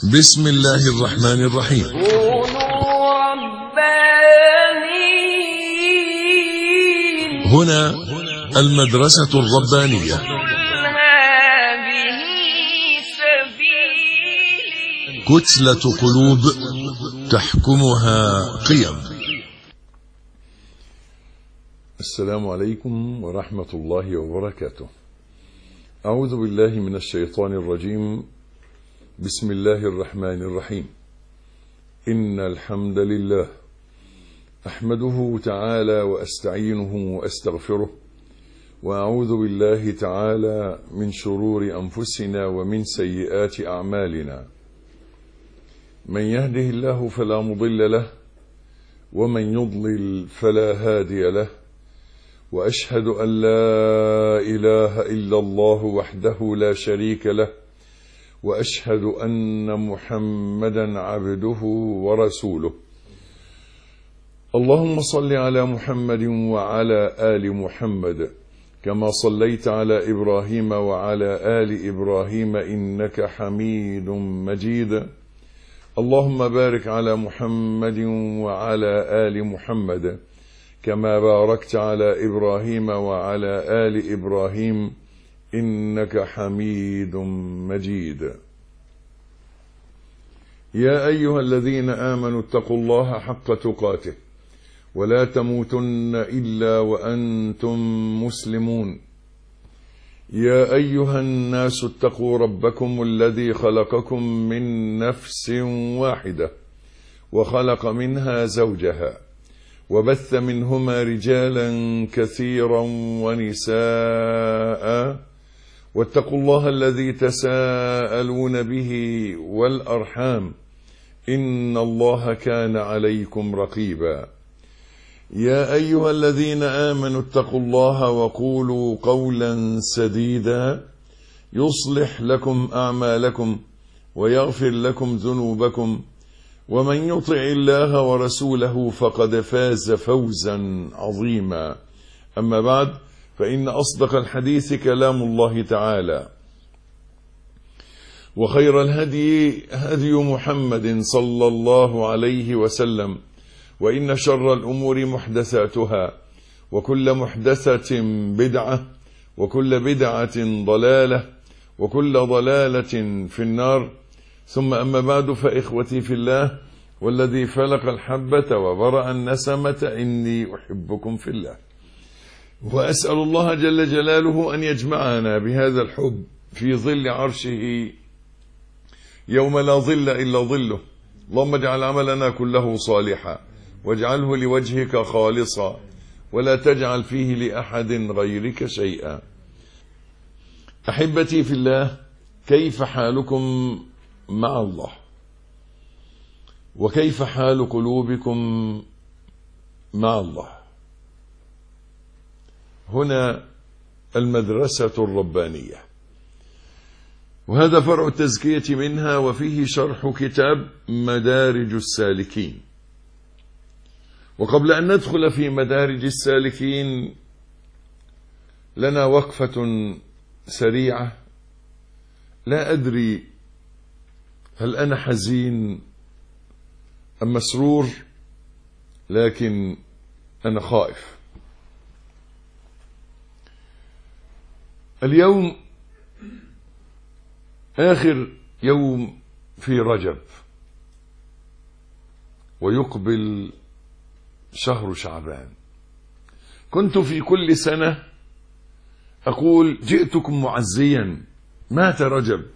بسم الله الرحمن الرحيم. كونوا ربانيين. هنا المدرسة الربانية. هذه سبيلي. كتلة قلوب تحكمها قيم. السلام عليكم ورحمة الله وبركاته. أعوذ بالله من الشيطان الرجيم. بسم الله الرحمن الرحيم. إن الحمد لله أحمده تعالى وأستعينه وأستغفره، وأعوذ بالله تعالى من شرور أنفسنا ومن سيئات أعمالنا. من يهده الله فلا مضل له، ومن يضلل فلا هادي له، وأشهد أن لا إله إلا الله وحده لا شريك له، وأشهد أن محمدا عبده ورسوله. اللهم صل على محمد وعلى آل محمد كما صليت على إبراهيم وعلى آل إبراهيم إنك حميد مجيد. اللهم بارك على محمد وعلى آل محمد كما باركت على إبراهيم وعلى آل إبراهيم إنك حميد مجيد. يا أيها الذين آمنوا اتقوا الله حق تقاته ولا تموتن إلا وأنتم مسلمون. يا أيها الناس اتقوا ربكم الذي خلقكم من نفس واحدة وخلق منها زوجها وبث منهما رجالا كثيرا ونساء، واتقوا الله الذي تساءلون به والأرحام إن الله كان عليكم رقيبا. يا أيها الذين آمنوا اتقوا الله وقولوا قولا سديدا يصلح لكم أعمالكم ويغفر لكم ذنوبكم، ومن يطع الله ورسوله فقد فاز فوزا عظيما. أما بعد، فإن أصدق الحديث كلام الله تعالى، وخير الهدي هدي محمد صلى الله عليه وسلم، وإن شر الأمور محدثاتها، وكل محدثة بدعة، وكل بدعة ضلالة، وكل ضلالة في النار. ثم أما بعد، فإخوتي في الله والذي فلق الحبة وبرأ النسمة إني أحبكم في الله، وأسأل الله جل جلاله أن يجمعنا بهذا الحب في ظل عرشه يوم لا ظل إلا ظله. اللهم اجعل عملنا كله صالحا، واجعله لوجهك خالصا، ولا تجعل فيه لأحد غيرك شيئا. أحبتي في الله، كيف حالكم مع الله؟ وكيف حال قلوبكم مع الله؟ هنا المدرسة الربانية، وهذا فرع التزكية منها، وفيه شرح كتاب مدارج السالكين. وقبل أن ندخل في مدارج السالكين لنا وقفة سريعة. لا أدري هل أنا حزين أم مسرور، لكن أنا خائف. اليوم آخر يوم في رجب، ويقبل شهر شعبان. كنت في كل سنة أقول جئتكم معزيا، مات رجب.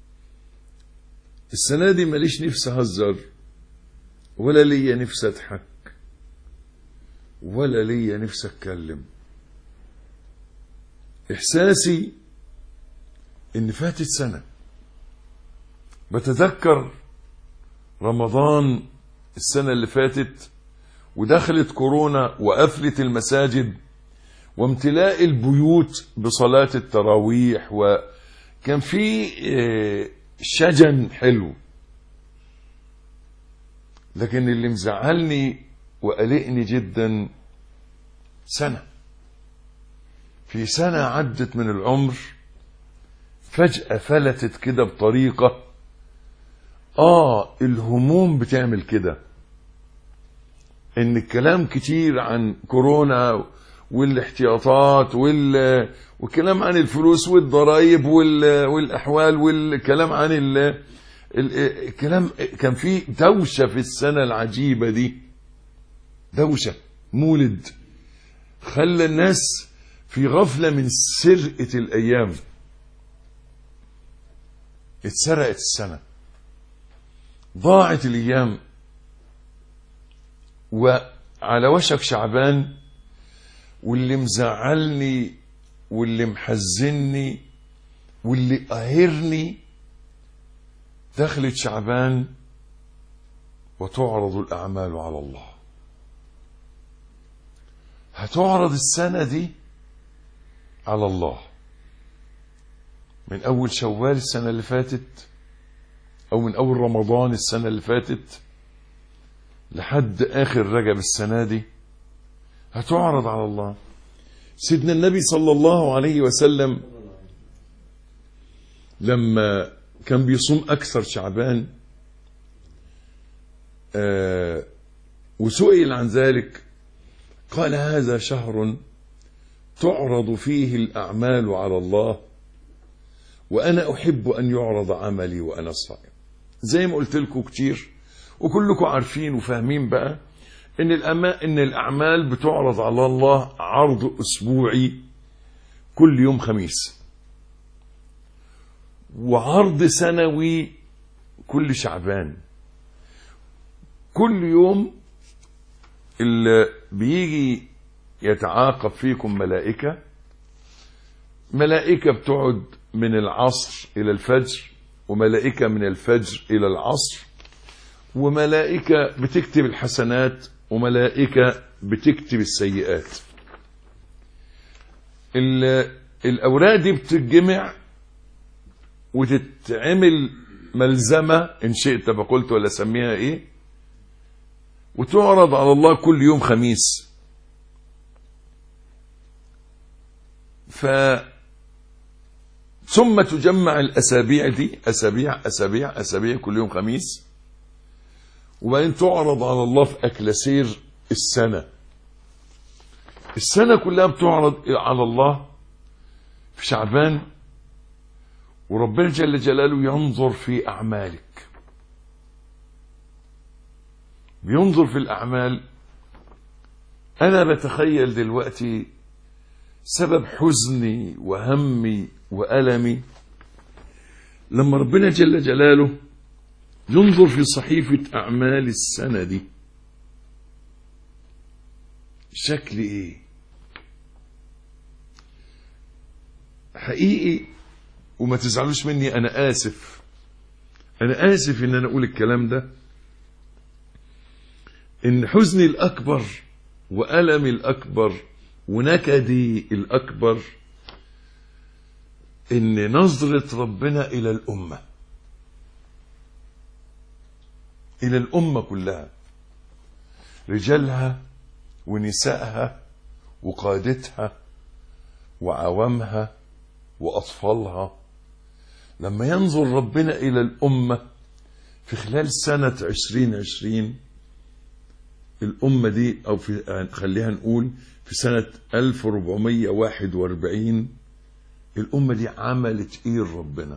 السنة دي ماليش نفس أهزر، ولا لي نفس أضحك، ولا لي نفس أتكلم. إحساسي إن فاتت سنة. بتذكر رمضان السنة اللي فاتت، ودخلت كورونا وقفلت المساجد وامتلاء البيوت بصلاة التراويح، وكان في شجن حلو. لكن اللي مزعلني وقلقني جدا سنة، في سنة عدت من العمر فجأة فلتت كده بطريقة الهموم بتعمل كده، ان الكلام كتير عن كورونا والاحتياطات والكلام عن الفلوس والضرائب والاحوال والكلام عن الكلام. كان في دوشة في السنة العجيبة دي، دوشة مولد خلى الناس في غفلة من سرقة الأيام. اتسرقت السنة، ضاعت الأيام، وعلى وشك شعبان، واللي مزعلني واللي محزني واللي قاهرني دخلت شعبان وتعرض الأعمال على الله. هتعرض السنة دي على الله من أول شوال السنة اللي فاتت، أو من أول رمضان السنة اللي فاتت لحد آخر رجب السنة دي، هتعرض على الله. سيدنا النبي صلى الله عليه وسلم لما كان بيصوم أكثر شعبان وسئل عن ذلك قال: هذا شهر تعرض فيه الأعمال على الله، وأنا أحب أن يعرض عملي وأنا صائم. زي ما قلت لكم كتير وكلكم عارفين وفاهمين بقى إن الأعمال بتعرض على الله عرض أسبوعي كل يوم خميس، وعرض سنوي كل شعبان. كل يوم اللي بيجي يتعاقب فيكم ملائكة بتقعد من العصر إلى الفجر، وملائكة من الفجر إلى العصر، وملائكة بتكتب الحسنات، وملائكة بتكتب السيئات. الأوراق دي بتتجمع وتتعمل ملزمة إن شئت بقولت ولا سميها إيه، وتعرض على الله كل يوم خميس. ثم تجمع الأسابيع دي، أسابيع كل يوم خميس، وبعدين تعرض على الله في أكلاسير السنة. السنة كلها بتعرض على الله في شعبان، وربنا جل جلاله ينظر في أعمالك، بينظر في الأعمال. أنا بتخيل دلوقتي سبب حزني وهمي وألمي لما ربنا جل جلاله ينظر في صحيفة أعمال السنة دي، شكل إيه حقيقي. وما تزعلوش مني، أنا آسف إن أنا أقول الكلام ده، إن حزني الأكبر وألمي الأكبر ونكدي الأكبر إن نظرة ربنا إلى الأمة كلها، رجالها ونسائها وقادتها وعوامها وأطفالها. لما ينظر ربنا إلى الأمة في خلال سنة 2020، الأمة دي أو خليها نقول في سنة 1441، الأمة دي عملت إيه ربنا؟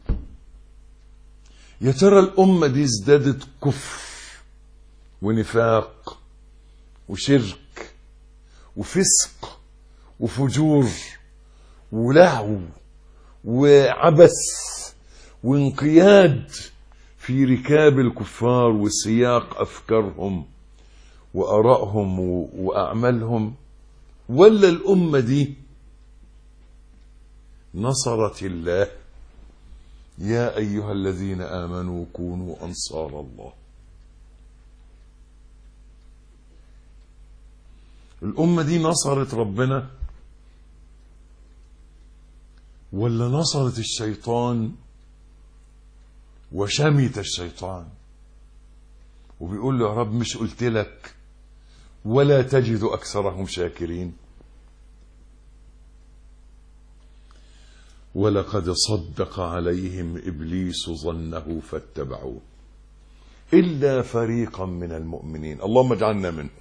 يا ترى الأمة دي ازدادت كفر ونفاق وشرك وفسق وفجور ولهو وعبث وانقياد في ركاب الكفار وسياق أفكارهم وآرائهم وأعمالهم، ولا الأمة دي نصرت الله؟ يا أيها الذين آمنوا كونوا أنصار الله. الأمة دي نصرت ربنا ولا نصرت الشيطان وشمت الشيطان وبيقول له: يا رب مش قلت لك ولا تجد أكثرهم شاكرين؟ ولقد صدق عليهم إبليس ظنه فاتبعوه. إلا فريقا من المؤمنين، اللهم اجعلنا منهم.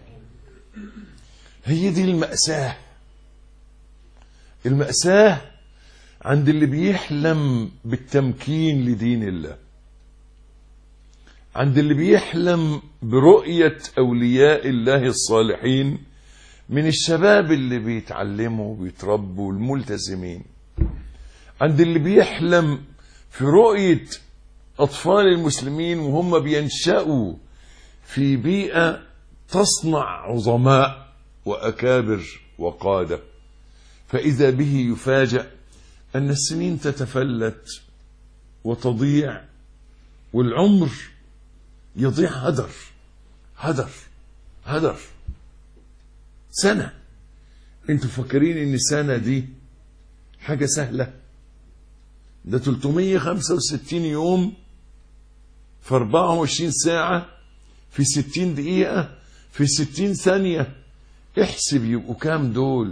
هي دي المأساة. المأساة عند اللي بيحلم بالتمكين لدين الله، عند اللي بيحلم برؤية أولياء الله الصالحين من الشباب اللي بيتعلموا وبيتربوا الملتزمين، عند اللي بيحلم في رؤية أطفال المسلمين وهم بينشأوا في بيئة تصنع عظماء وأكابر وقادة، فإذا به يفاجأ أن السنين تتفلت وتضيع والعمر يضيع هدر هدر هدر. سنة، انتوا فاكرين ان سنة دي حاجة سهلة؟ ده 365 يوم في 24 ساعة في 60 دقيقة في 60 ثانية. احسب يبقوا كام دول.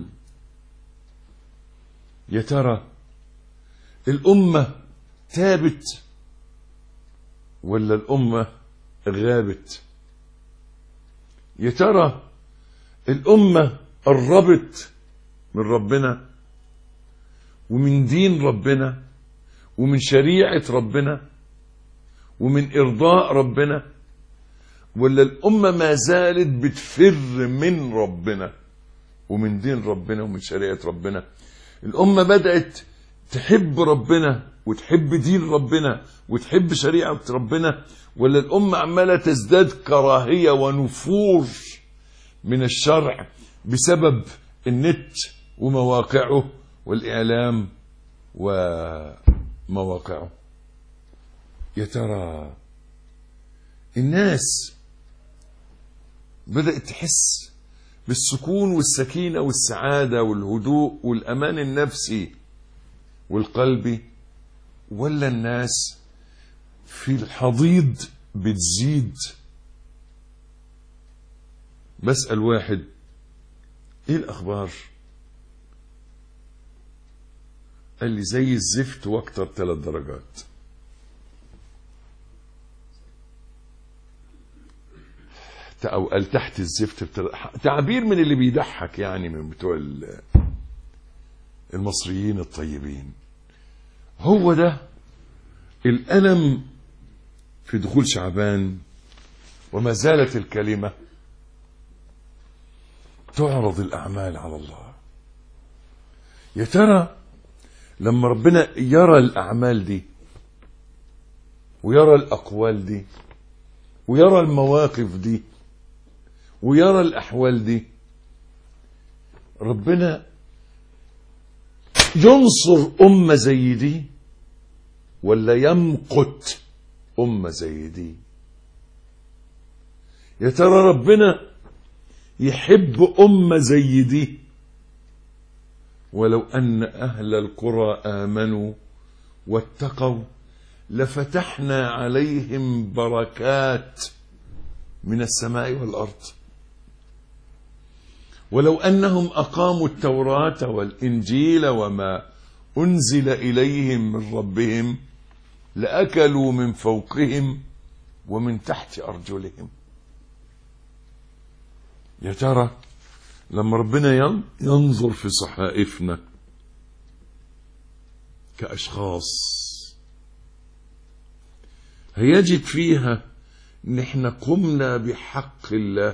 يا ترى الأمة تابت ولا الأمة غابت؟ يا ترى الأمة قربت من ربنا ومن دين ربنا ومن شريعة ربنا ومن إرضاء ربنا، ولا الأمة ما زالت بتفر من ربنا ومن دين ربنا ومن شريعة ربنا؟ الأمة بدأت تحب ربنا وتحب دين ربنا وتحب شريعة ربنا، ولا الأمة عمالة تزداد كراهية ونفور من الشرع بسبب النت ومواقعه والإعلام ومواقعه؟ يا ترى الناس بدأت تحس بالسكون والسكينة والسعادة والهدوء والأمان النفسي والقلبي، ولا الناس في الحضيض بتزيد؟ بسأل واحد ايه الأخبار؟ قال لي زي الزفت واكتر 3 درجات. أو قال تحت الزفت تعبير من اللي بيضحك، يعني من بتوع المصريين الطيبين. هو ده الألم في دخول شعبان، وما زالت الكلمة تعرض الأعمال على الله. يا ترى لما ربنا يرى الأعمال دي ويرى الأقوال دي ويرى المواقف دي ويرى الأحوال دي، ربنا ينصر أمة زي دي ولا يمقت أمة زي دي؟ يا ترى ربنا يحب أمة زي دي؟ ولو أن أهل القرى آمنوا واتقوا لفتحنا عليهم بركات من السماء والأرض. ولو أنهم أقاموا التوراة والإنجيل وما أنزل إليهم من ربهم لأكلوا من فوقهم ومن تحت أرجلهم. يا ترى لما ربنا ينظر في صحائفنا كأشخاص هيجد فيها ان احنا قمنا بحق الله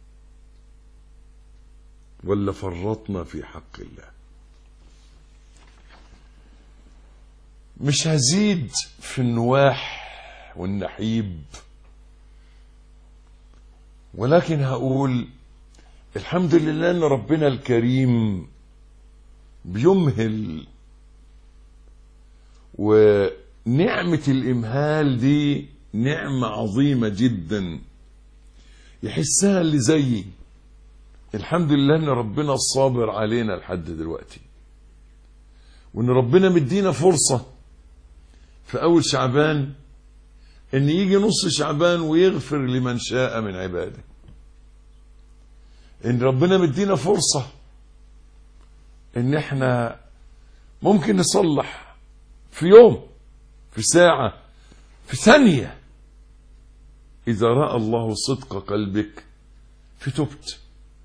ولا فرطنا في حق الله؟ مش هزيد في النواح والنحيب، ولكن هقول الحمد لله ان ربنا الكريم بيمهل، ونعمة الإمهال دي نعمة عظيمة جدا يحسها اللي زيي. الحمد لله ان ربنا صابر علينا لحد دلوقتي، وان ربنا مدينا فرصة في اول شعبان ان يجي نص شعبان ويغفر لمن شاء من عباده. ان ربنا مدينا فرصة ان احنا ممكن نصلح في يوم، في ساعة، في ثانية. إذا رأى الله صدق قلبك في تبت،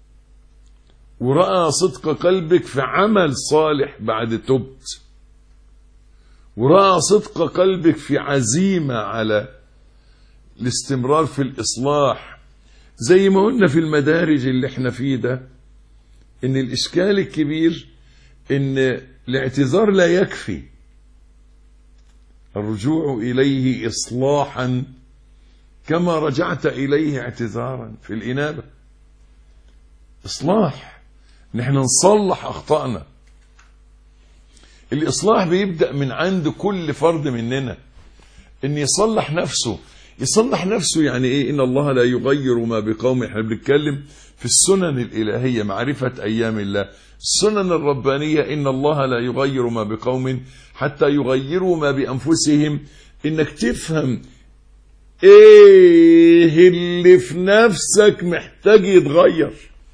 ورأى صدق قلبك في عمل صالح بعد تبت، ورأى صدق قلبك في عزيمة على الاستمرار في الإصلاح. زي ما قلنا في المدارج اللي احنا فيه ده، ان الإشكال الكبير ان الاعتذار لا يكفي، الرجوع إليه إصلاحا كما رجعت إليه اعتذارا في الإنابة. إصلاح، نحن نصلح أخطأنا. الإصلاح بيبدأ من عند كل فرد مننا، إن يصلح نفسه. يصلح نفسه يعني إيه؟ إن الله لا يغير ما بقوم. إحنا بنتكلم في السنن الإلهية، معرفة أيام الله، السنن الربانية. إن الله لا يغير ما بقوم حتى يغيروا ما بأنفسهم. إنك تفهم إيه اللي في نفسك محتاج يتغير،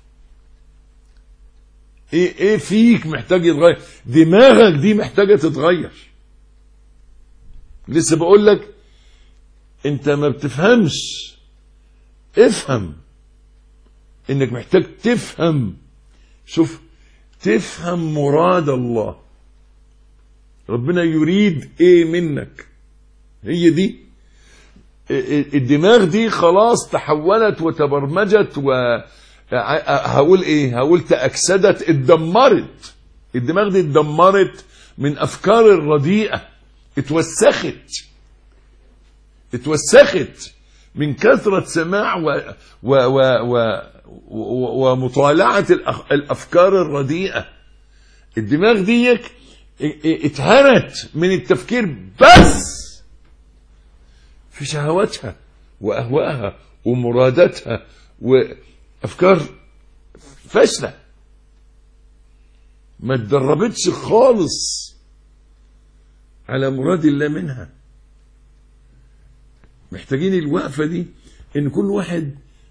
ايه فيك محتاج يتغير، دماغك دي محتاجة تتغير. لسه بقول لك انت ما بتفهمش، افهم انك محتاج تفهم. شوف، تفهم مراد الله، ربنا يريد ايه منك. هي دي الدماغ دي خلاص تحولت وتبرمجت، هقول ايه، هقول تأكسدت، اتدمرت. الدماغ دي اتدمرت من افكار الرديئة، اتوسخت من كثرة سماع ومطالعة الافكار الرديئة. الدماغ دي اتهرت من التفكير بس في شهواتها واهوائها ومراداتها وافكار فاشله، ما اتدربتش خالص على مراد الله منها. محتاجين الوقفه دي، ان كل واحد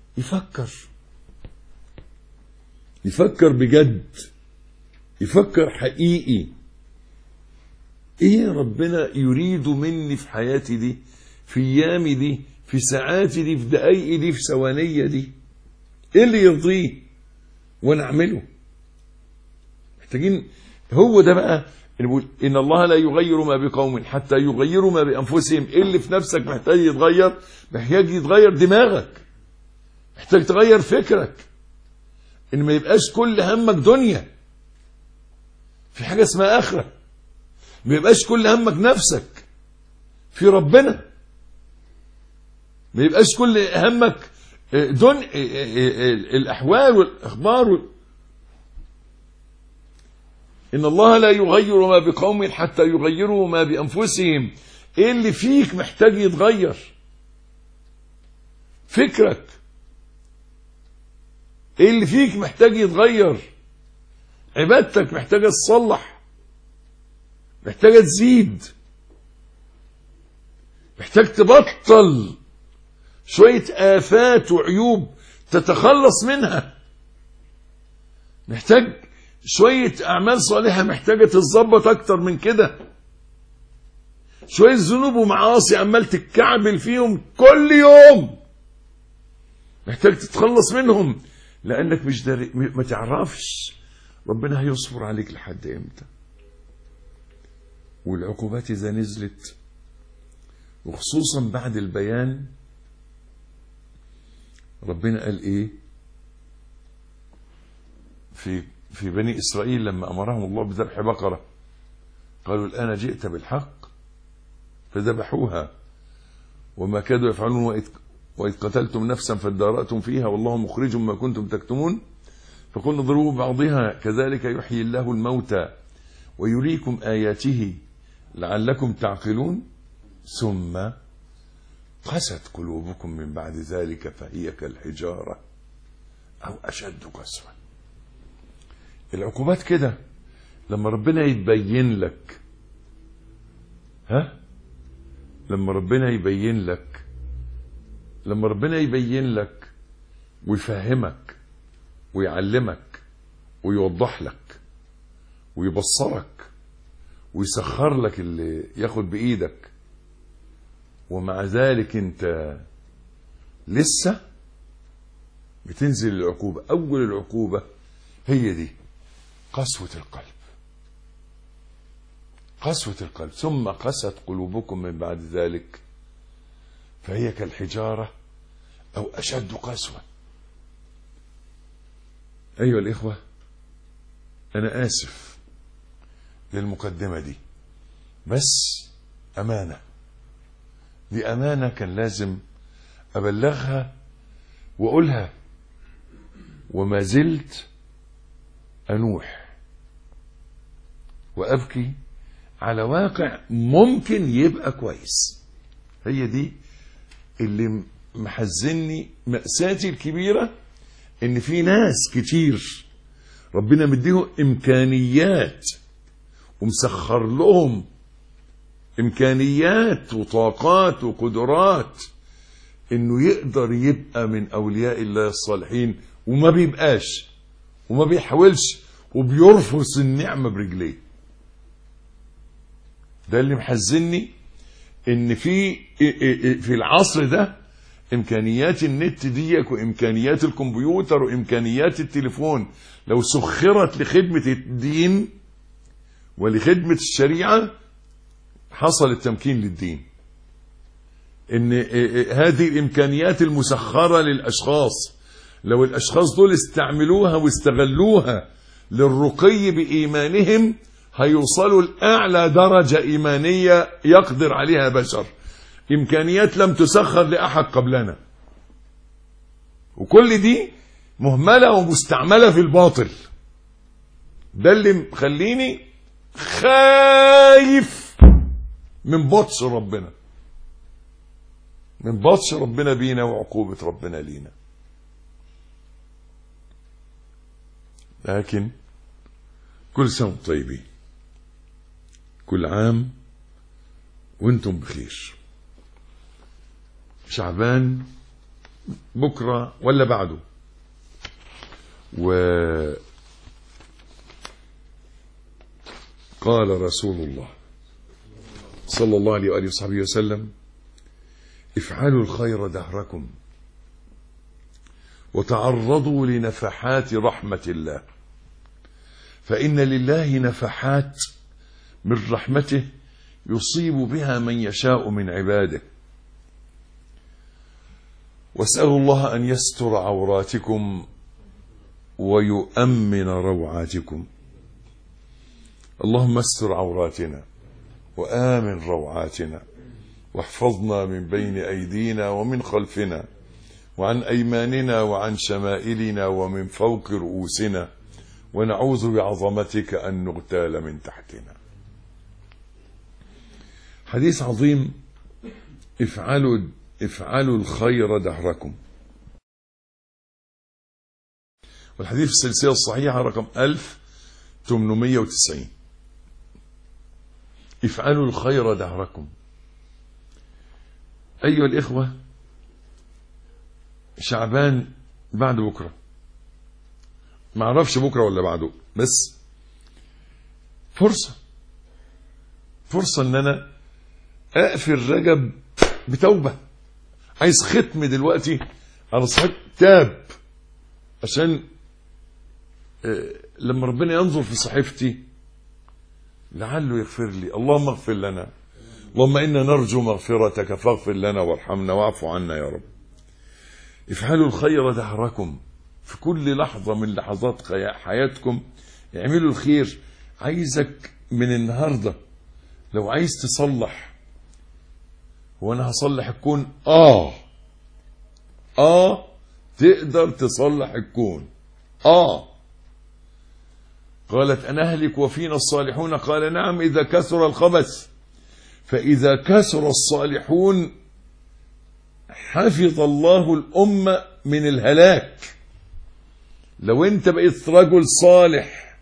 يفكر بجد، يفكر حقيقي. ايه ربنا يريد مني في حياتي دي، في ايامي دي، في ساعاتي دي، في دقايقي دي، في ثوانية دي، ايه اللي يرضيه وانا اعمله؟ محتاجين. هو ده بقى اللي بيقول ان الله لا يغير ما بقوم حتى يغيروا ما بانفسهم. ايه اللي في نفسك محتاج يتغير؟ محتاج يتغير دماغك، محتاج تغير فكرك، ان ما يبقاش كل همك دنيا، في حاجة اسمها آخرة. ما يبقاش كل همك نفسك، في ربنا. ما يبقاش كل همك الأحوال والأخبار. إن الله لا يغير ما بقوم حتى يغيروا ما بأنفسهم. إيه اللي فيك محتاج يتغير؟ فكرك. إيه اللي فيك محتاج يتغير؟ عبادتك محتاجة تصلح، محتاجة تزيد، محتاج تبطل شوية آفات وعيوب تتخلص منها، محتاج شوية أعمال صالحة محتاجة تتظبط أكتر من كده، شوية ذنوب ومعاصي عمال تتكعبل فيهم كل يوم محتاج تتخلص منهم، لأنك مش ما تعرفش ربنا هيصبر عليك لحد امتى. والعقوبات إذا نزلت، وخصوصا بعد البيان، ربنا قال ايه في بني إسرائيل لما أمرهم الله بذبح بقرة؟ قالوا الآن جئت بالحق، فذبحوها وما كادوا يفعلون وإذ قتلتم نفسا فادارأتم فيها والله مخرج ما كنتم تكتمون فقلنا اضربوا بعضها كذلك يحيي الله الموتى ويريكم آياته لعلكم تعقلون ثم قست قلوبكم من بعد ذلك فهي كالحجارة أو أشد قسوة. العقوبات كده لما ربنا يبين لك، لما ربنا يبين لك ويفهمك ويعلمك ويوضح لك ويبصرك ويسخر لك اللي ياخد بإيدك، ومع ذلك انت لسه بتنزل العقوبة. أول العقوبة هي دي، قسوة القلب. قسوة القلب. ثم قست قلوبكم من بعد ذلك فهي كالحجارة أو أشد قسوة. أيها الإخوة، أنا آسف للمقدمة دي، بس أمانة، دي أمانة كان لازم أبلغها وأقولها، وما زلت أنوح وأبكي على واقع ممكن يبقى كويس. هي دي اللي محزني، مأساتي الكبيرة إن في ناس كتير ربنا مديهم إمكانيات ومسخر لهم إمكانيات وطاقات وقدرات إنه يقدر يبقى من أولياء الله الصالحين، وما بيبقاش وما بيحاولش وبيرفض النعمة برجليه. ده اللي محزني، إن في العصر ده إمكانيات النت ديك وإمكانيات الكمبيوتر وإمكانيات التليفون لو سخرت لخدمة الدين ولخدمة الشريعة حصل التمكين للدين. إن هذه الإمكانيات المسخرة للأشخاص لو الأشخاص دول استعملوها واستغلوها للرقي بإيمانهم هيوصلوا لأعلى درجة إيمانية يقدر عليها بشر. إمكانيات لم تسخر لأحد قبلنا، وكل دي مهملة ومستعملة في الباطل. ده اللي مخليني خايف من بطش ربنا، من بطش ربنا بينا وعقوبة ربنا لينا. لكن كل سنة وانتم طيبين، كل عام وانتم بخير. شعبان بكرة ولا بعده، وقال رسول الله صلى الله عليه وآله وصحبه وسلم: افعلوا الخير دهركم وتعرضوا لنفحات رحمة الله، فإن لله نفحات من رحمته يصيب بها من يشاء من عباده، واسألوا الله أن يستر عوراتكم ويؤمن روعاتكم. اللهم استر عوراتنا وآمن روعاتنا، واحفظنا من بين أيدينا ومن خلفنا وعن أيماننا وعن شمائلنا ومن فوق رؤوسنا، ونعوذ بعظمتك أن نغتال من تحتنا. حديث عظيم: افعلوا الخير دهركم. والحديث في السلسلة الصحيحة رقم 1890. افعلوا الخير دهركم. أيها الإخوة، شعبان بعد بكرة، ما اعرفش بكرة ولا بعده، بس فرصة ان انا اقفل رجب بتوبة. عايز ختم دلوقتي على صحيح تاب، عشان لما ربنا ينظر في صحيفتي لعله يغفر لي. اللهم اغفر لنا، اللهم إنا نرجو مغفرتك فاغفر لنا وارحمنا واعف عنا يا رب. افعلوا الخير دهركم. في كل لحظة من لحظات حياتكم اعملوا الخير. عايزك من النهاردة لو عايز تصلح، وانا هصلح الكون، تقدر تصلح الكون. قالت أنا أهلك وفينا الصالحون، قال نعم إذا كثر الخبث، فإذا كثر الصالحون حفظ الله الأمة من الهلاك. لو انت بقيت رجل صالح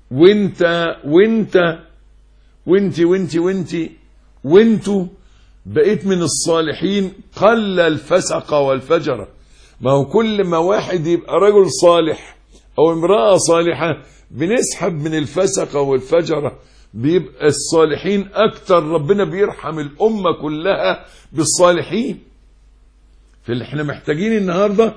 وانتوا بقيت من الصالحين، قل الفسق والفجر. ما هو كل ما واحد يبقى رجل صالح او امرأة صالحة بنسحب من الفسق والفجر، بيبقى الصالحين اكتر. ربنا بيرحم الامة كلها بالصالحين. احنا محتاجين النهاردة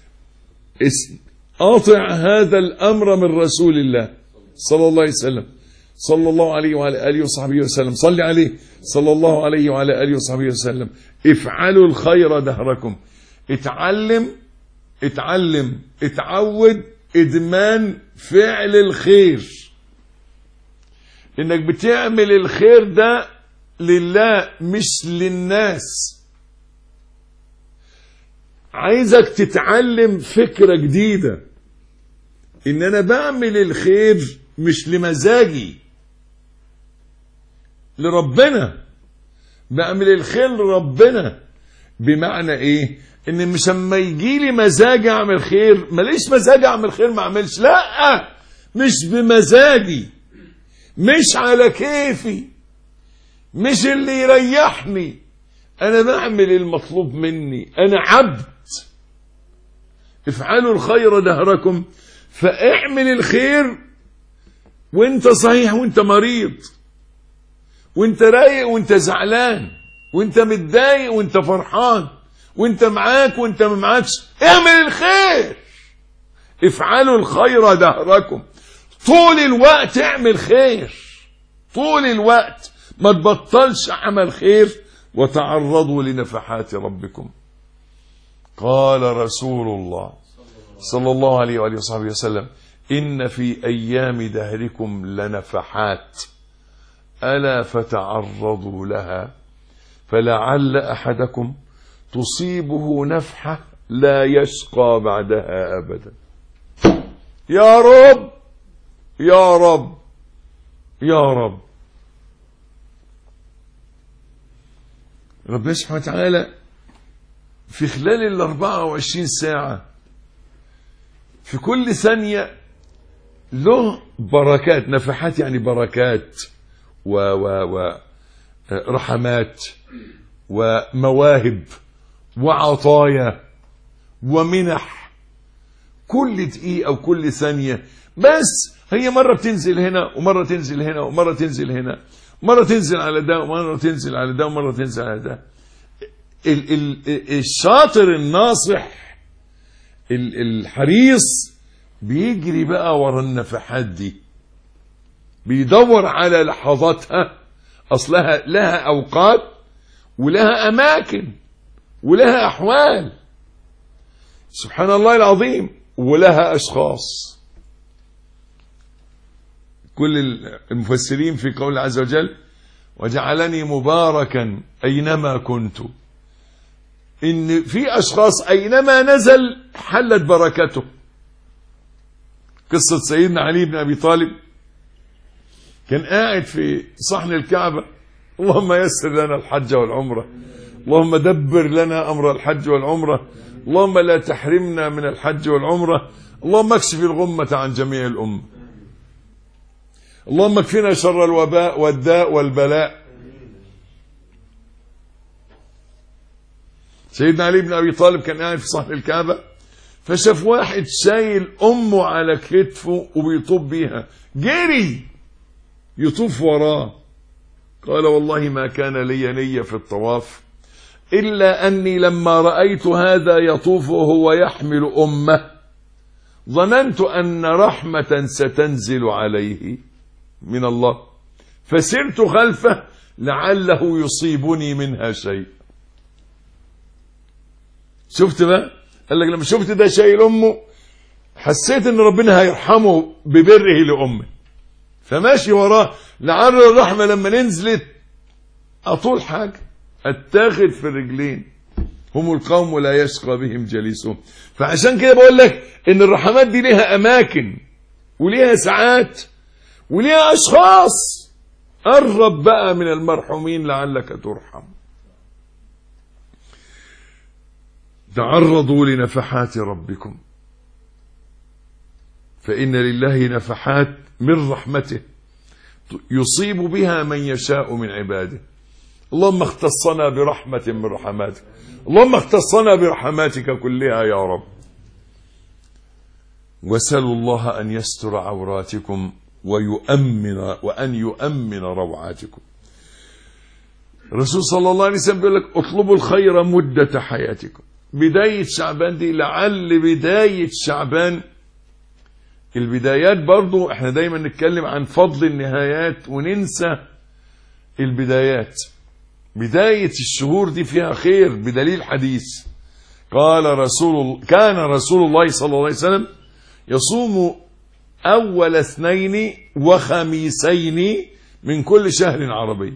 قاطع هذا الأمر من رسول الله صلى الله عليه وسلم، صلى الله عليه وعلى آله وصحبه وسلم. صلي عليه صلى الله عليه وعلى آله وصحبه وسلم. افعلوا الخير دهركم. اتعلم اتعود ادمان فعل الخير، انك بتعمل الخير ده لله مش للناس. عايزك تتعلم فكرة جديدة، ان انا بعمل الخير مش لمزاجي، لربنا. بعمل الخير لربنا. بمعنى ايه؟ ان مش اما يجي لي مزاج اعمل خير، ماليش مزاج اعمل خير ما اعملش. لا، مش بمزاجي، مش على كيفي، مش اللي يريحني. انا بعمل المطلوب مني، انا عبد. افعلوا الخير دهركم. فاعمل الخير وانت صحيح وانت مريض، وانت رايق وانت زعلان، وانت متضايق وانت فرحان، وانت معاك وانت ما معاكش. اعمل الخير. افعلوا الخير دهركم. طول الوقت اعمل خير، طول الوقت ما تبطلش عمل خير. وتعرضوا لنفحات ربكم. قال رسول الله صلى الله عليه وآله وصحبه وسلم: إن في أيام دهركم لنفحات، ألا فتعرضوا لها، فلعل أحدكم تصيبه نفحة لا يشقى بعدها أبدا. يا رب يا رب يا رب. ربنا سبحانه وتعالى في خلال 24 ساعة في كل ثانية له بركات. نفحات يعني بركات ورحمات ومواهب وعطايا ومنح. كل دقيقة وكل ثانية. بس هي مرة بتنزل هنا ومرة تنزل هنا ومرة تنزل هنا، مرة تنزل على ده ومرة تنزل على ده ومرة تنزل على ده. الشاطر الناصح الحريص بيجري بقى ورا النفحات دي، بيدور على لحظاتها. أصلها لها أوقات ولها أماكن ولها أحوال، سبحان الله العظيم، ولها أشخاص. كل المفسرين في قول عز وجل: وجعلني مباركا أينما كنت. إن في أشخاص أينما نزل حلت بركته. قصة سيدنا علي بن أبي طالب، كان قاعد في صحن الكعبة: اللهم يسر لنا الحج والعمرة، اللهم دبر لنا أمر الحج والعمرة، اللهم لا تحرمنا من الحج والعمرة، اللهم اكشف الغمة عن جميع الأمة، اللهم اكفنا شر الوباء والداء والبلاء. سيدنا علي بن أبي طالب كان قاعد في صحن الكعبة، فشاف واحد شايل أمه على كتفه وبيطوف بيها، جري يطوف وراه. قال: والله ما كان لي نية في الطواف إلا أني لما رأيت هذا يطوف وهو يحمل أمه ظننت أن رحمة ستنزل عليه من الله، فسرت خلفه لعله يصيبني منها شيء. شفت بقى؟ قال لك لما شفت ده شايل أمه حسيت أن ربنا هيرحمه ببره لأمه، فماشي وراه لعل الرحمة لما ننزلت أطول حاجة أتاخد في الرجلين. هم القوم لا يشقى بهم جليسهم. فعشان كده بقول لك إن الرحمات دي ليها أماكن وليها ساعات وليها أشخاص. قرب بقى من المرحومين لعلك ترحم. تعرضوا لنفحات ربكم فإن لله نفحات من رحمته يصيب بها من يشاء من عباده. اللهم اختصنا برحمة من رحماتك، اللهم اختصنا برحماتك كلها يا رب. وسلوا الله أن يستر عوراتكم وأن يؤمن روعاتكم. الرسول صلى الله عليه وسلم بيقول لك: اطلبوا الخير مدة حياتكم، بداية شعبان دي، لعل بداية شعبان. البدايات برضو احنا دايما نتكلم عن فضل النهايات وننسى البدايات. بداية الشهور دي فيها خير بدليل حديث. كان رسول الله صلى الله عليه وسلم يصوم أول 2 وخميسين من كل شهر عربي.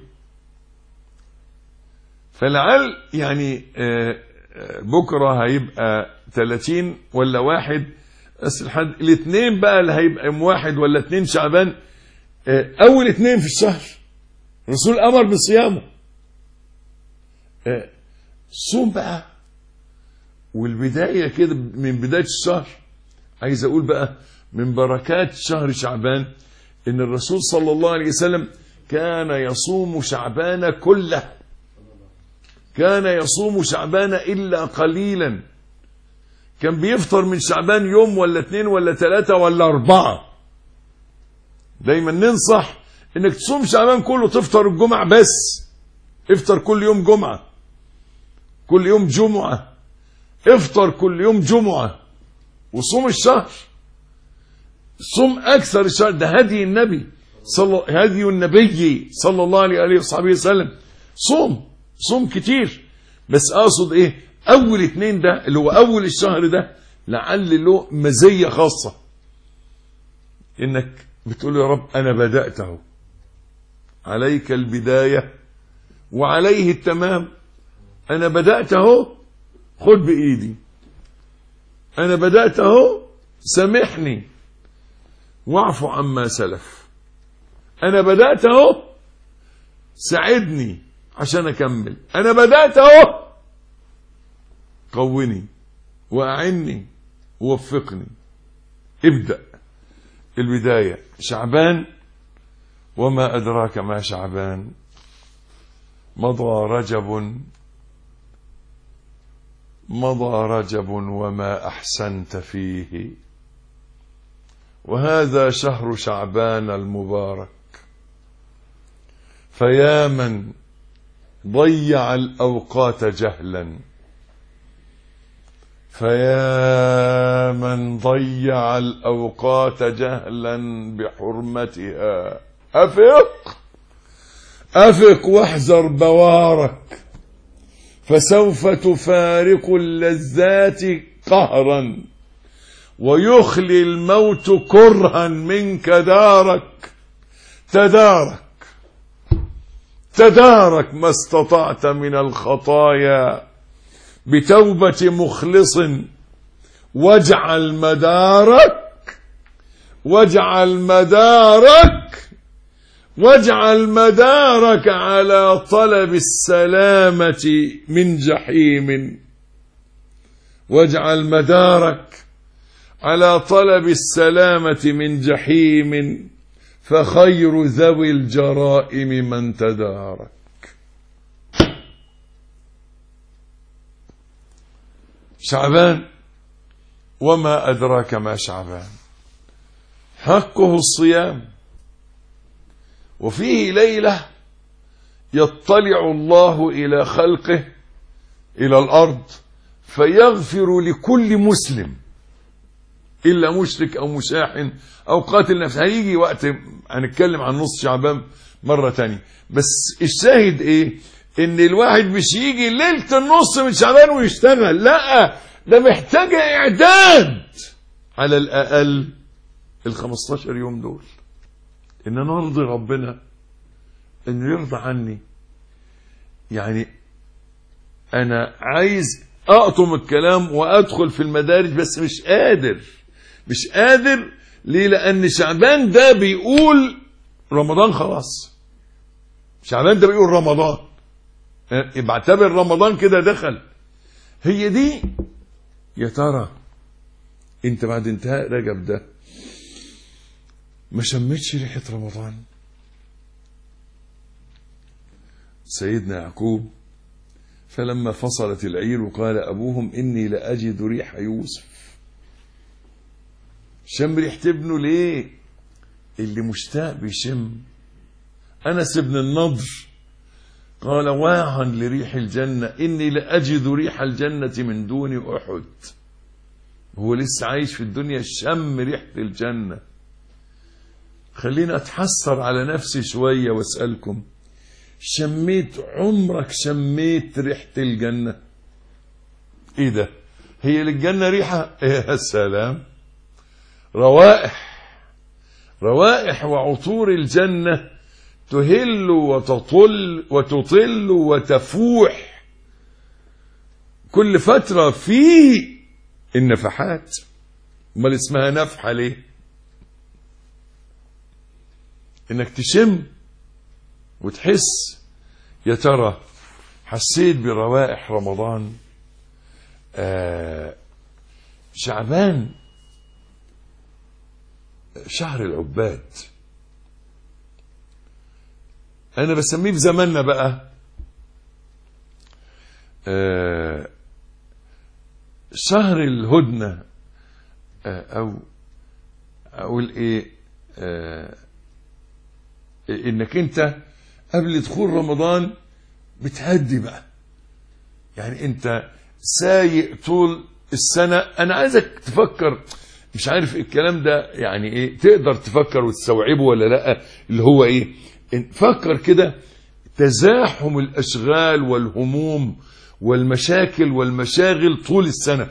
فلعل يعني بكرة هيبقى 30 ولا 1، بس الاثنين بقى اللي هيبقى 1 ولا 2 شعبان، أول 2 في الشهر الرسول أمر بصيامه. صوم بقى. والبداية كده من بداية الشهر، عايز أقول بقى من بركات شهر شعبان إن الرسول صلى الله عليه وسلم كان يصوم شعبان كله، كان يصوم شعبان إلا قليلا. كان بيفطر من شعبان يوم ولا 2 ولا 3 ولا 4. دايما ننصح انك تصوم شعبان كله، تفطر الجمعة بس، افطر كل يوم جمعة، كل يوم جمعة، افطر كل يوم جمعة، وصوم الشهر، صوم اكثر الشهر. ده هدي النبي صلى الله عليه وصحبه وسلم. صوم كتير. بس اقصد ايه، اول 2 ده اللي هو اول الشهر ده لعل له مزية خاصة، انك بتقول يا رب انا بدأته، عليك البداية وعليه التمام. انا بدأته، خد بايدي. انا بدأته، سامحني واعف عما سلف. انا بدأته، ساعدني عشان اكمل. انا بدأته، قوني واعني ووفقني. ابدأ. البداية شعبان. وما أدراك ما شعبان، مضى رجب وما أحسنت فيه، وهذا شهر شعبان المبارك. فيا من ضيع الأوقات جهلا، فيا من ضيع الأوقات جهلا بحرمتها، أفق واحذر بوارك، فسوف تفارق اللذات قهرا، ويخلي الموت كرها منك دارك. تدارك ما استطعت من الخطايا بتوبة مخلص، واجعل مدارك على طلب السلامة من جحيم. واجعل مدارك على طلب السلامة من جحيم، فخير ذوي الجرائم من تدارك. شعبان. وما أدراك ما شعبان، حقه الصيام. وفيه ليلة يطلع الله إلى خلقه إلى الأرض فيغفر لكل مسلم إلا مشرك أو مشاحن أو قاتل نفسه. هيجي وقت هنتكلم عن نص شعبان مرة تانية. بس الشاهد إيه؟ إن الواحد مش يجي ليلة النص من شعبان ويشتغل، لا، ده محتاج إعداد على الأقل 15 يوم دول، إن أنا أرضي ربنا إنه يرضى عني. يعني أنا عايز أقطم الكلام وأدخل في المدارج، بس مش قادر. ليه؟ لأن شعبان ده بيقول رمضان خلاص. شعبان ده بيقول رمضان، بعتبر رمضان كده دخل. هي دي. يا ترى انت بعد انتهاء رجب ده ما شمتش ريحة رمضان؟ سيدنا يعقوب فلما فصلت العير قال أبوهم إني لأجد ريح يوسف. شم ريحة ابنه ليه؟ اللي مشتاق بيشم. أنس بن النضر قال واعا لريح الجنة إني لأجد ريح الجنة من دون أحد. هو لسه عايش في الدنيا شم ريحة الجنة. خلينا أتحسر على نفسي شوية وأسألكم، عمرك شميت ريحة الجنة؟ إيه ده؟ هي للجنة ريحة؟ يا سلام، روائح وعطور الجنة تهل وتطل وتفوح كل فترة في النفحات. امال اسمها نفحة ليه؟ انك تشم وتحس. يا ترى حسيت بروائح رمضان؟ شعبان شهر العباد، انا بسميه في زماننا بقى شهر الهدنة، او اقول ايه، انك انت قبل دخول رمضان بتهدي بقى. يعني انت سايق طول السنة. انا عايزك تفكر، مش عارف الكلام ده يعني ايه، تقدر تفكر وتستوعبه ولا لا؟ اللي هو ايه، فكر كده، تزاحم الاشغال والهموم والمشاكل والمشاغل طول السنة،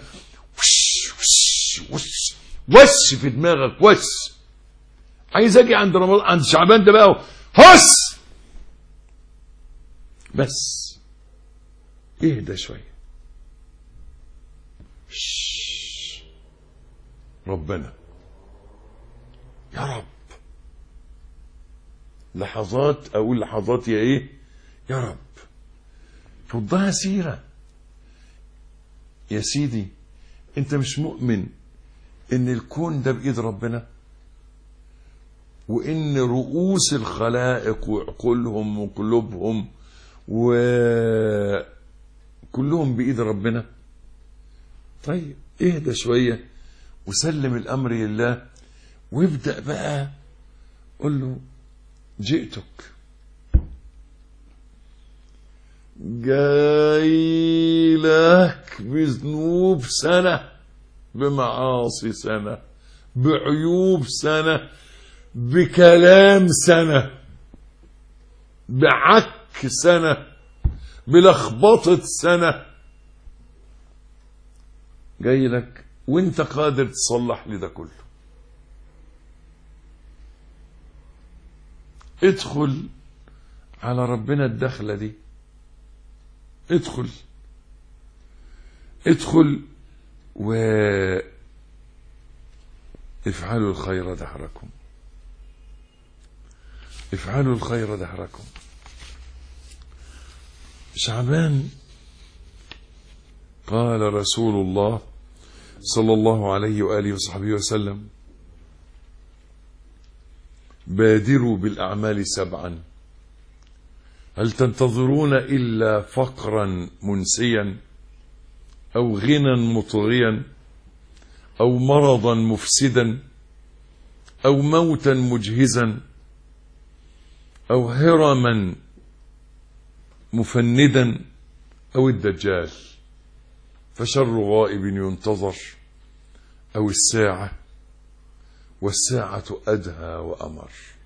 وش في دماغك، وش عايز اجي عند رمضان، عند شعبان ده بقى هس، بس اهدى شوية. ربنا يا رب، لحظات يا ايه يا رب، فضها سيرة. يا سيدي انت مش مؤمن ان الكون ده بايد ربنا، وان رؤوس الخلائق وعقولهم وقلوبهم وكلهم بايد ربنا؟ طيب اهدى شوية وسلم الامر لله، وابدأ بقى قل له جئتك، جاي لك بذنوب سنة، بمعاصي سنة، بعيوب سنة، بكلام سنة، بعك سنة، بلخبطة سنة، جاي لك وانت قادر تصلح لي ده كله. ادخل على ربنا الدخلة دي، ادخل وافعلوا الخير دهركم، افعلوا الخير دهركم. شعبان قال رسول الله صلى الله عليه وآله وصحبه وسلم: بادروا بالأعمال 7، هل تنتظرون إلا فقرا منسيا أو غنى مطغيا أو مرضا مفسدا أو موتا مجهزا أو هرما مفندا أو الدجال، فشر غائب ينتظر أو الساعة، والساعة أدهى وأمر.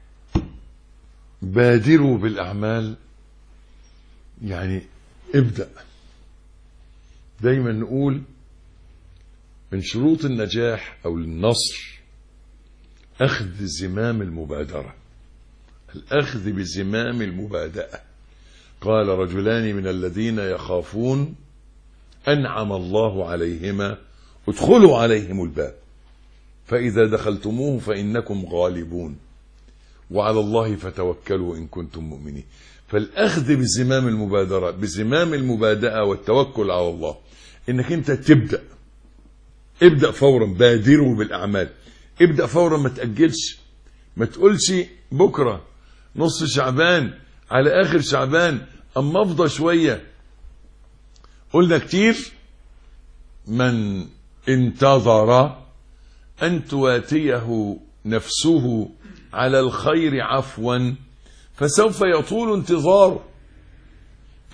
بادروا بالأعمال، يعني ابدأ. دايما نقول من شروط النجاح أو النصر أخذ زمام المبادرة، الأخذ بزمام المبادئة. قال رجلان من الذين يخافون أنعم الله عليهما ادخلوا عليهم الباب فإذا دخلتموه فإنكم غالبون وعلى الله فتوكلوا إن كنتم مؤمنين. فالأخذ بزمام المبادرة، بزمام المبادئة والتوكل على الله، إنك أنت ابدأ فورا. بادروا بالأعمال، ابدأ فورا، ما تأجلش، ما تقولش بكرة، نص شعبان، على آخر شعبان، أما أفضى شوية. قلنا كتير: من انتظر أن تواتيه نفسه على الخير عفوا فسوف يطول انتظاره.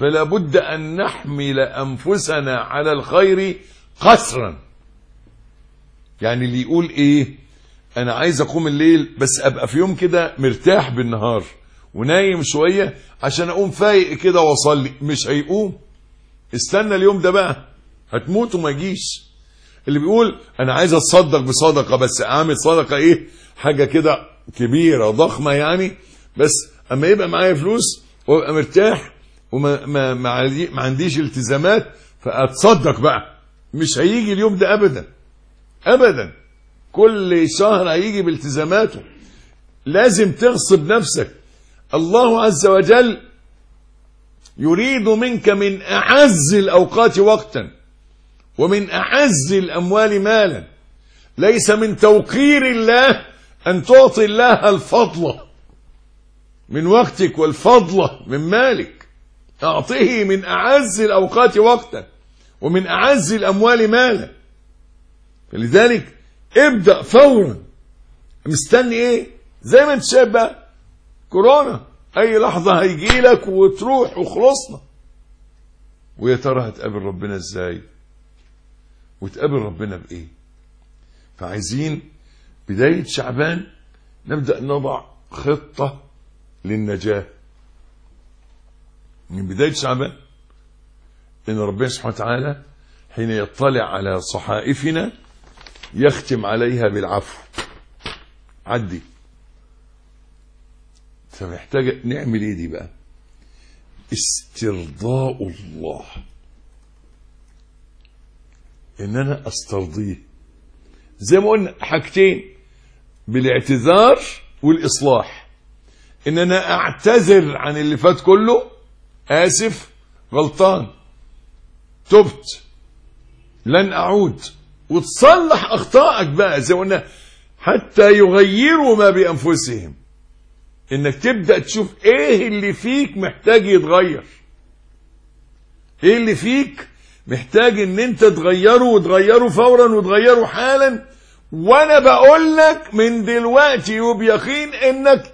فلا بد أن نحمل أنفسنا على الخير قسرا. يعني اللي يقول ايه انا عايز اقوم الليل بس ابقى في يوم كده مرتاح بالنهار ونايم شوية عشان اقوم فايق كده واصلي، مش هيقوم. استنى اليوم ده بقى، هتموت وما يجيش. اللي بيقول انا عايز اتصدق بصدقة بس اعمل صدقة ايه، حاجة كده كبيرة ضخمة يعني، بس اما يبقى معايا فلوس وابقى مرتاح وما ما عنديش التزامات فاتصدق بقى، مش هيجي اليوم ده ابدا ابدا. كل شهر هيجي بالتزاماته. لازم تغصب نفسك. الله عز وجل يريد منك من اعز الاوقات وقتا ومن اعز الاموال مالا. ليس من توقير الله ان تعطي الله الفضل من وقتك والفضل من مالك. اعطيه من اعز الاوقات وقتا ومن اعز الاموال مالا. فلذلك ابدأ فورا. مستني ايه؟ زي ما انت شايف بقى كورونا اي لحظة هيجي لك وتروح وخلصنا. ويا ترى هتقابل ربنا ازاي وتقابل ربنا بايه؟ فعايزين بداية شعبان نبدأ نضع خطة للنجاة. من بداية شعبان ان ربنا سبحانه وتعالى حين يطلع على صحائفنا يختم عليها بالعفو. عدي. فمحتاج نعمل ايه دي بقى؟ استرضاء الله، ان انا استرضيه. زي ما قلنا حاجتين، بالاعتذار والاصلاح. ان انا اعتذر عن اللي فات كله، اسف غلطان تبت لن اعود، وتصلح اخطائك بقى زي ما قلنا حتى يغيروا ما بانفسهم. انك تبدأ تشوف ايه اللي فيك محتاج يتغير، ايه اللي فيك محتاج ان انت تغيره وتغيره فورا وتغيره حالا. وانا بقول لك من دلوقتي وبيقين انك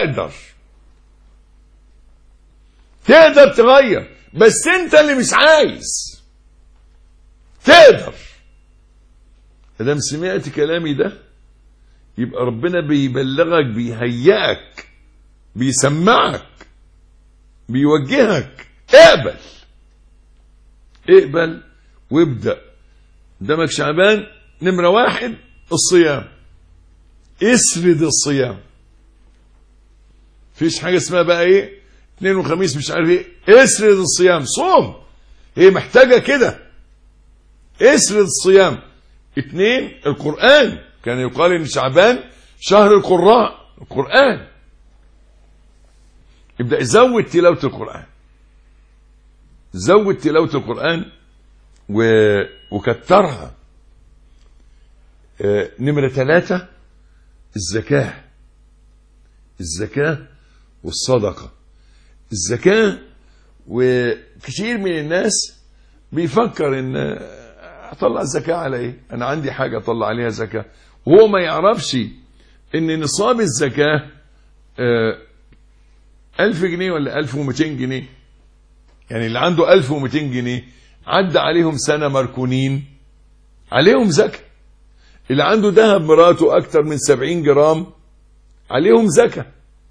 تقدر تغير، بس انت اللي مش عايز. تقدر. إذا سمعت كلامي ده يبقى ربنا بيبلغك، بيهيئك، بيسمعك، بيوجهك. اقبل وابدأ. قدامك شعبان، نمرة 1 الصيام. اسرد الصيام. فيش حاجة اسمها بقى ايه 2 وخميس مش عارف ايه. اسرد الصيام، صوم. هي محتاجة كده. اسرد الصيام. 2 القرآن. كان يقال ان شعبان شهر القراء، القرآن. ابدأ زود تلاوة القرآن، زود تلاوة القرآن وكترها. نمرة 3 الزكاة. الزكاة والصدقة. الزكاة، وكثير من الناس بيفكر ان اطلع الزكاة على ايه، انا عندي حاجة اطلع عليها زكاة، وهو ما يعرفش ان نصاب الزكاة 1000 جنيه ولا 1200 جنيه. يعني اللي عنده 1200 جنيه عدى عليهم سنة مركونين عليهم زكاة. اللي عنده ذهب مراته اكتر من 70 جرام عليهم زكاة.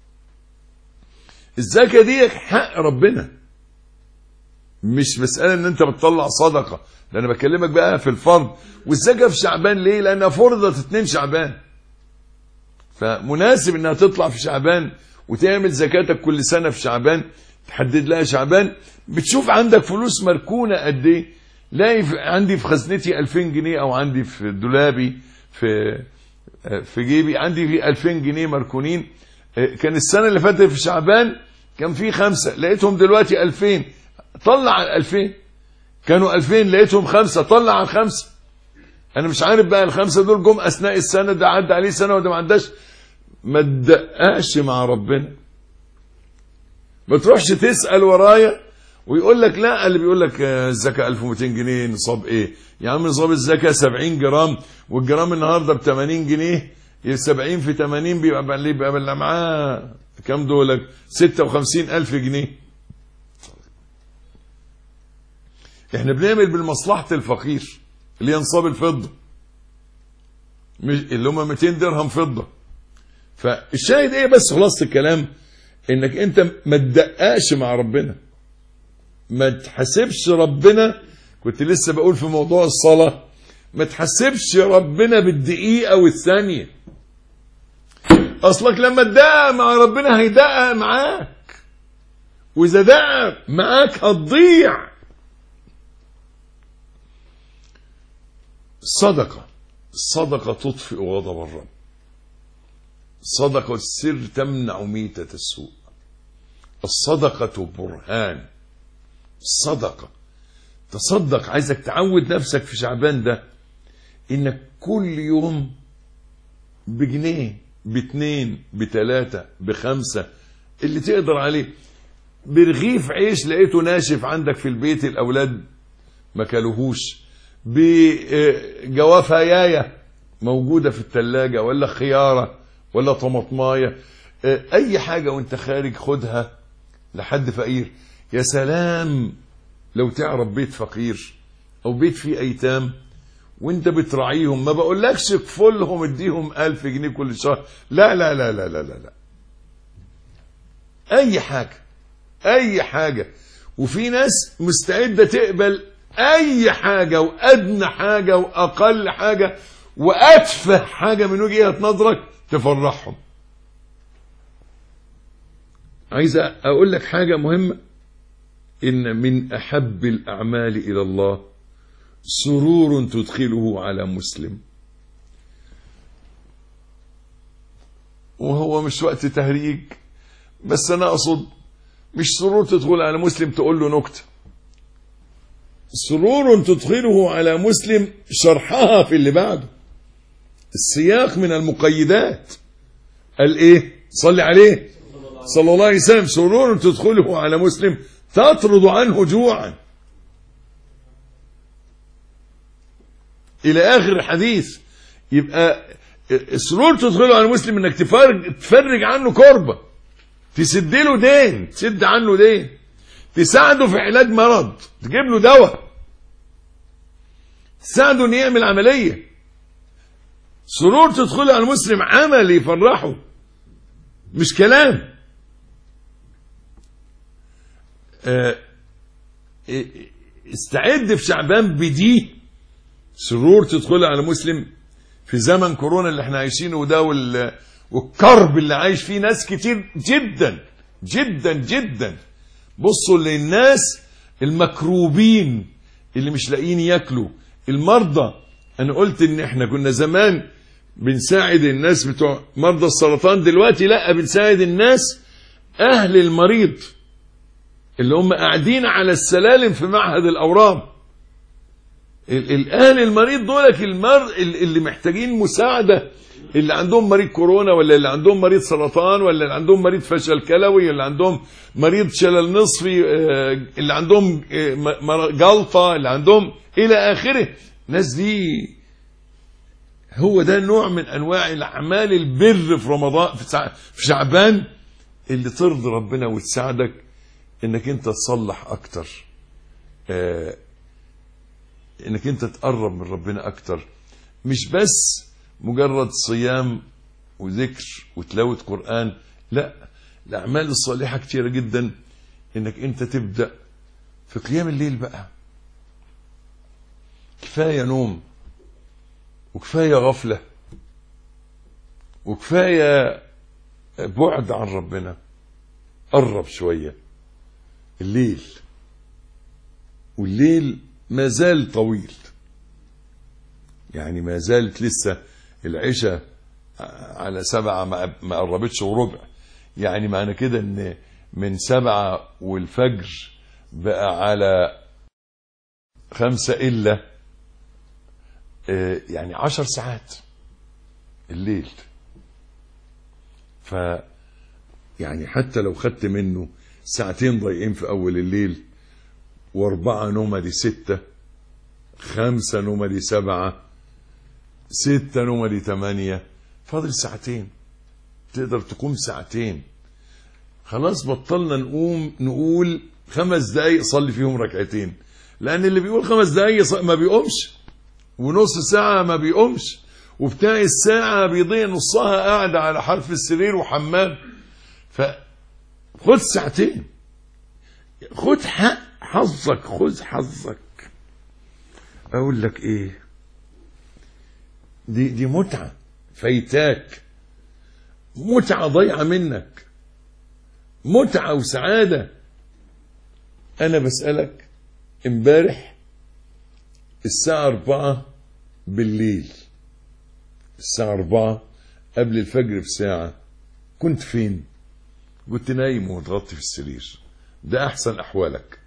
الزكاة دي حق ربنا، مش مسألة ان انت بتطلع صدقة. ده انا بكلمك بقى في الفرض. والزكاة في شعبان ليه؟ لانها فرضت 2 شعبان، فمناسب انها تطلع في شعبان وتعمل زكاتك كل سنة في شعبان، تحدد لها شعبان. بتشوف عندك فلوس مركونة قد ايه. لاقي عندي في خزنتي 2000 جنيه او عندي في دولابي في جيبي عندي في 2000 جنيه مركونين. كان السنة اللي فاتت في شعبان كان في 5، لقيتهم دلوقتي 2000. طلع على 2000. كانوا 2000 لقيتهم 5، طلع على 5. انا مش عارف بقى ال5 دول جم اثناء السنة، ده عدى عليه سنة وده ما عداش. ما تدققش مع ربنا. ما تروحش تسأل ورايا ويقول لك لا، اللي بيقول لك الزكاة 1200 جنيه نصاب ايه يا عم؟ نصاب الزكاة 70 جرام، والجرام النهاردة ب 80 جنيه. 70 في 80 بيبقى معاه كام دولار؟ 56,000 جنيه. احنا بنعمل بالمصلحة الفقير اللي ينصاب الفضة، اللي هم 200 درهم فضة. فالشاهد ايه بس خلاصة الكلام؟ انك انت ما تدققش مع ربنا، ما تحسبش ربنا. كنت لسه بقول في موضوع الصلاة، ما تحسبش ربنا بالدقيقة والثانية. اصلك لما تدقق مع ربنا هيدقق معاك، واذا دقق معاك هتضيع. الصدقة تطفئ غضب الرب. صدقة السر تمنع ميتة السوء. الصدقة برهان. الصدقة تصدق. عايزك تعود نفسك في شعبان ده انك كل يوم بجنيه، باتنين، بتلاتة، بخمسة، اللي تقدر عليه. برغيف عيش لقيته ناشف عندك في البيت الاولاد ما كلوهوش، بجوافاياية موجودة في التلاجة، ولا خيارة، ولا طماطماية، اي حاجة وانت خارج خدها لحد فقير. يا سلام لو تعرف بيت فقير او بيت فيه ايتام وانت بتراعيهم، ما بقولكش اكفلهم اديهم 1000 جنيه كل شهر، لا لا لا لا لا لا, لا. اي حاجة. وفي ناس مستعدة تقبل اي حاجة، وادنى حاجة، واقل حاجة، واتفه حاجة من وجهة نظرك تفرحهم. عايز اقول لك حاجة مهمة، ان من احب الاعمال الى الله سرور تدخله على مسلم. وهو مش وقت تهريج، بس انا اقصد مش سرور تدخل على مسلم تقول له نكتة. سرور تدخله على مسلم شرحها في اللي بعده. السياق من المقيدات قال ايه؟ صلي عليه صلى الله عليه وسلم. سرور تدخله على مسلم تطرد عنه جوعا، الى اخر الحديث. يبقى السرور تدخله على مسلم انك تفرج عنه كربة، تسد له دين، تسد عنه دين، تساعده في علاج مرض، تجيب له دواء، تساعده ان يعمل عملية. سرور تدخله على المسلم عمل يفرحه، مش كلام. استعد في شعبان بدي. سرور تدخله على مسلم في زمن كورونا اللي احنا عايشينه ده، والكرب اللي عايش فيه ناس كتير جدا جدا جدا. بصوا للناس المكروبين اللي مش لاقيين ياكلوا، المرضى. انا قلت ان احنا كنا زمان بنساعد الناس بتوع مرضى السرطان، دلوقتي لا، بنساعد الناس اهل المريض اللي هم قاعدين على السلالم في معهد الاورام. الاهل المريض دولك اللي محتاجين مساعدة، اللي عندهم مريض كورونا، ولا اللي عندهم مريض سرطان، ولا اللي عندهم مريض فشل كلوي، اللي عندهم مريض شلل نصفي، اللي عندهم جلطة، اللي عندهم الى اخره. الناس دي هو ده نوع من انواع الاعمال البر في رمضان، في شعبان، اللي ترضي ربنا وتساعدك انك انت تصلح اكتر، انك انت تقرب من ربنا اكتر. مش بس مجرد صيام وذكر وتلاوة قرآن، لا، الاعمال الصالحة كتيرة جدا. انك انت تبدأ في قيام الليل بقى. كفاية نوم، وكفاية غفلة، وكفاية بعد عن ربنا. قرب شوية الليل، والليل ما زال طويل، يعني ما زالت لسه العشاء على 7 ما قربتش وربع. يعني معنى كده ان من 7 والفجر بقى على 5 إلا يعني 10 ساعات الليل. يعني حتى لو خدت منه 2 ضايقين في أول الليل، و4 نومة دي 6، 5 نومة دي 7، 6 نومة دي 8، فاضل 2 تقدر تقوم 2. خلاص بطلنا نقول 5 دقايق صلي فيهم 2 ركعتين، لأن اللي بيقول 5 دقايق ما بيقومش، ونص ساعة ما بيقومش، وبتاع الساعة بيضيع نصها قاعد على حرف السرير وحمام. فخد ساعتين، خد حظك، خد حظك. أقول لك إيه، دي متعة فايتاك، متعة ضيعة منك، متعة وسعادة. أنا بسألك امبارح الساعة 4 بالليل، الساعة 4 قبل الفجر بساعة، كنت فين؟ كنت نايم ومتغطي في السرير. ده أحسن أحوالك.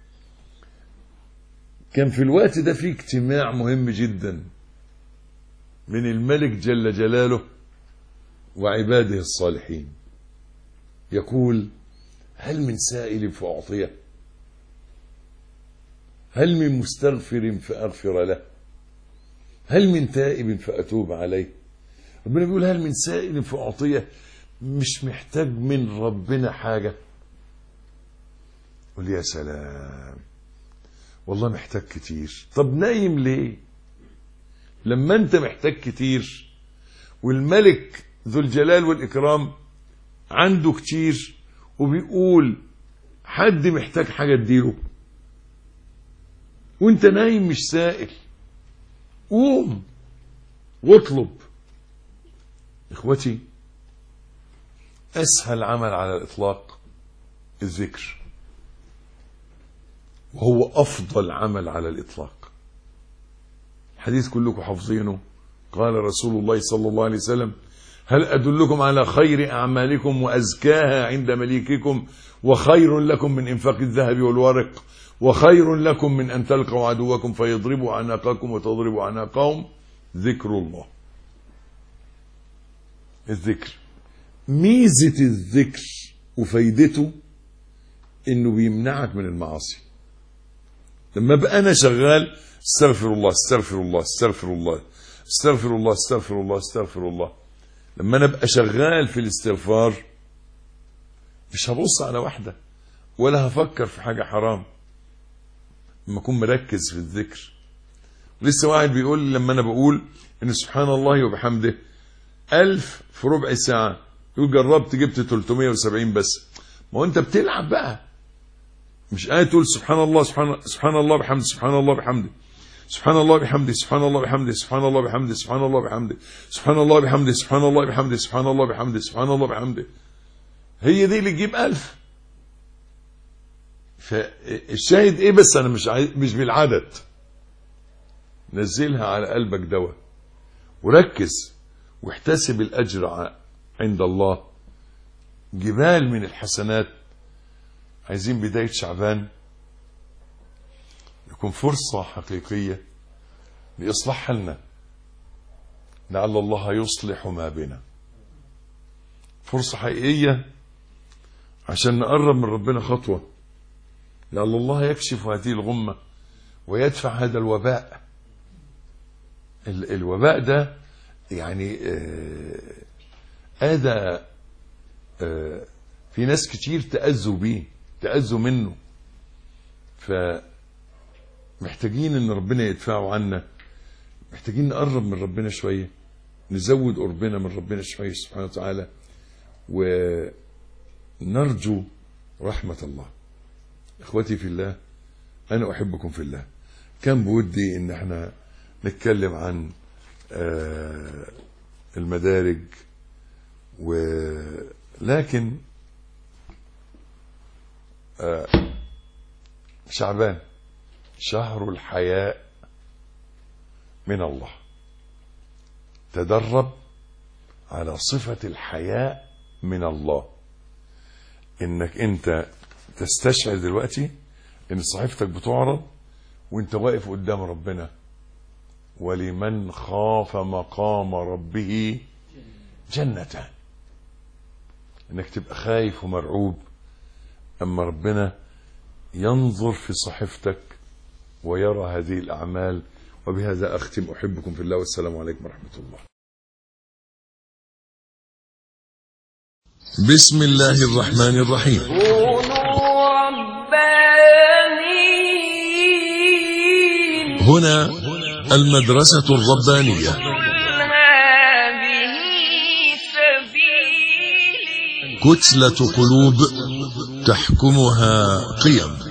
كان في الوقت ده في اجتماع مهم جدا من الملك جل جلاله وعباده الصالحين، يقول: هل من سائل فأعطيه؟ هل من مستغفر فأغفر له؟ هل من تائب فأتوب عليه؟ ربنا بيقول: هل من سائل فأعطيه؟ مش محتاج من ربنا حاجة. قل يا سلام، والله محتاج كتير. طب نايم ليه لما انت محتاج كتير والملك ذو الجلال والإكرام عنده كتير وبيقول حد محتاج حاجة اديله وانت نايم مش سائل؟ قوم واطلب. اخوتي، اسهل عمل على الاطلاق الذكر، وهو افضل عمل على الاطلاق. حديث كلكم حافظينه، قال رسول الله صلى الله عليه وسلم: هل ادلكم على خير اعمالكم وازكاها عند مليككم وخير لكم من انفاق الذهب والورق وخير لكم من ان تلقوا عدوكم فيضربوا اعناقكم وتضربوا اعناقهم؟ ذكر الله. الذكر، ميزة الذكر وفايدته انه بيمنعك من المعاصي. لما بقى انا شغال استغفر الله استغفر الله استغفر الله استغفر الله استغفر الله استغفر الله، لما انا ابقى شغال في الاستغفار مش هبص على واحدة ولا هفكر في حاجة حرام، لما اكون مركز في الذكر. لسه واحد بيقول لي لما انا بقول ان سبحان الله وبحمده 1000 في ربع ساعة، يقول جربت جبت 370 بس. ما هو انت بتلعب بقى، مش قاعد تقول سبحان الله سبحان الله بحمده سبحان الله بحمده سبحان الله بحمده سبحان الله بحمده سبحان الله بحمده سبحان الله بحمده سبحان الله بحمده سبحان الله بحمده سبحان الله بحمده سبحان الله بحمده. هي دي اللي تجيب 1000. فالشاهد ايه بس، انا مش بالعدد. نزلها على قلبك دواء وركز واحتسب الاجر عند الله، جبال من الحسنات. عايزين بداية شعبان يكون فرصة حقيقية لإصلاح حالنا، لعل الله يصلح ما بنا. فرصة حقيقية عشان نقرب من ربنا خطوة، لعل الله يكشف هذه الغمة ويدفع هذا الوباء. الوباء ده يعني هذا في ناس كتير تأذوا بيه، تأذوا منه، فمحتاجين ان ربنا يدفعه عنا. محتاجين نقرب من ربنا شوية، نزود قربنا من ربنا شوية سبحانه وتعالى، ونرجو رحمة الله. اخوتي في الله، انا احبكم في الله. كان بودي ان احنا نتكلم عن المدارج، ولكن شعبان شهر الحياء من الله. تدرب على صفة الحياء من الله، انك انت تستشعر دلوقتي ان صحيفتك بتعرض وانت واقف قدام ربنا. ولمن خاف مقام ربه جنتان، انك تبقى خايف ومرعوب اما ربنا ينظر في صحيفتك ويرى هذه الاعمال. وبهذا اختم. احبكم في الله، والسلام عليكم ورحمة الله. بسم الله الرحمن الرحيم. كونوا ربانيين هنا المدرسة الربانية. هذه سبيلي. كتلة قلوب تحكمها قيم.